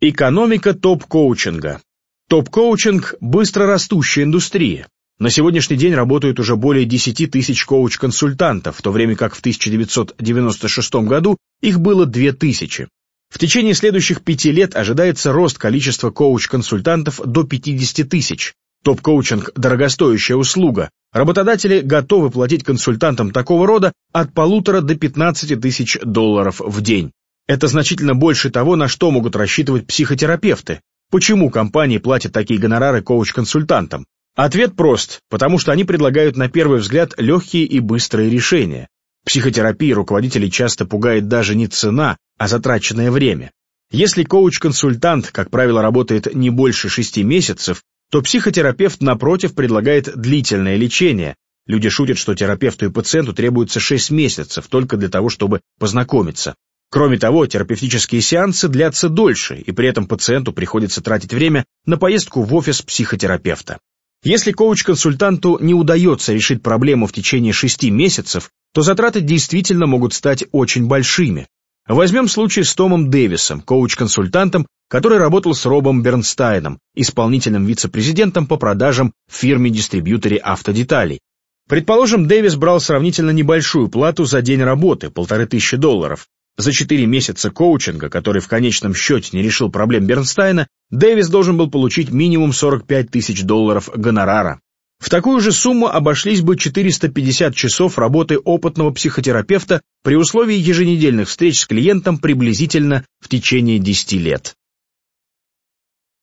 Экономика топ-коучинга. Топ-коучинг – быстро растущая индустрия. На сегодняшний день работают уже более 10 тысяч коуч-консультантов, в то время как в 1996 году их было 2000. В течение следующих 5 лет ожидается рост количества коуч-консультантов до 50 тысяч. Топ-коучинг – дорогостоящая услуга. Работодатели готовы платить консультантам такого рода от 1,5 до 15 тысяч долларов в день. Это значительно больше того, на что могут рассчитывать психотерапевты. Почему компании платят такие гонорары коуч-консультантам? Ответ прост, потому что они предлагают на первый взгляд легкие и быстрые решения. В психотерапии руководителей часто пугает даже не цена, а затраченное время. Если коуч-консультант, как правило, работает не больше 6 месяцев, то психотерапевт, напротив, предлагает длительное лечение. Люди шутят, что терапевту и пациенту требуется 6 месяцев только для того, чтобы познакомиться. Кроме того, терапевтические сеансы длятся дольше, и при этом пациенту приходится тратить время на поездку в офис психотерапевта. Если коуч-консультанту не удается решить проблему в течение 6 месяцев, то затраты действительно могут стать очень большими. Возьмем случай с Томом Дэвисом, коуч-консультантом, который работал с Робом Бернстайном, исполнительным вице-президентом по продажам в фирме-дистрибьюторе автодеталей. Предположим, Дэвис брал сравнительно небольшую плату за день работы, $1500. За 4 месяца коучинга, который в конечном счете не решил проблем Бернстайна, Дэвис должен был получить минимум $45 тысяч гонорара. В такую же сумму обошлись бы 450 часов работы опытного психотерапевта при условии еженедельных встреч с клиентом приблизительно в течение 10 лет.